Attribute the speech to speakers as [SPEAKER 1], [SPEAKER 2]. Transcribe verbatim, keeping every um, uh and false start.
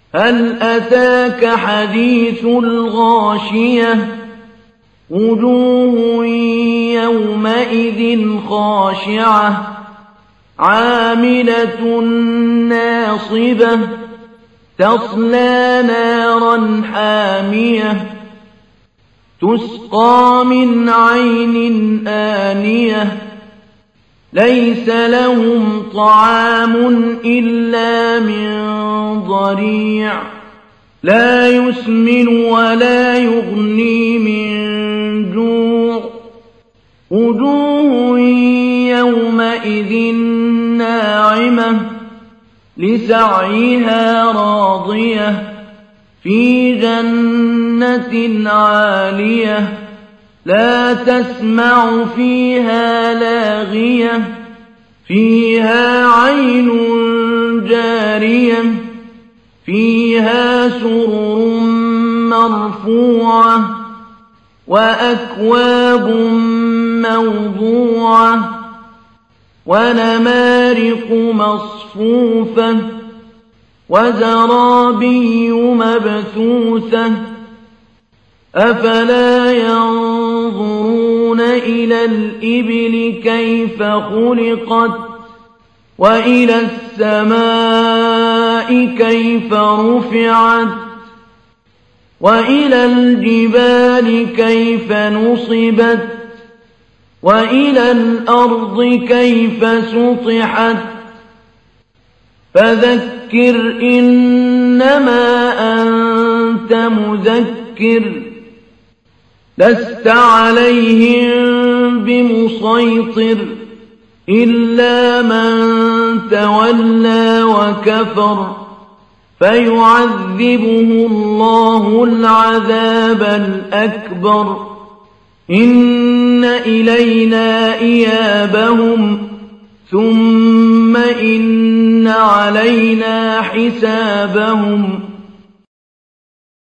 [SPEAKER 1] هل أتاك حديث الغاشية وجوه يومئذ خاشعة عاملة ناصبة تصلى نارا حامية تسقى من عين آنية ليس لهم طعام إلا من ضريع لا يسمن ولا يغني من جوع وجوه يومئذ ناعمة لسعيها راضية في جنة عالية لا تسمع فيها لاغية فيها عين جارية فيها سرر مرفوعة وأكواب موضوعة ونمارق مصفوفة وزرابي مبثوثة أفلا ينظرون إلى الإبل كيف خلقت وإلى السماء كيف رفعت وإلى الجبال كيف نصبت وإلى الأرض كيف سطحت فذكر إنما أنت مذكر لست عليهم بمسيطر إلا من تولى وكفر فيعذبه الله العذاب الأكبر إن إلينا إيابهم ثم إن علينا حسابهم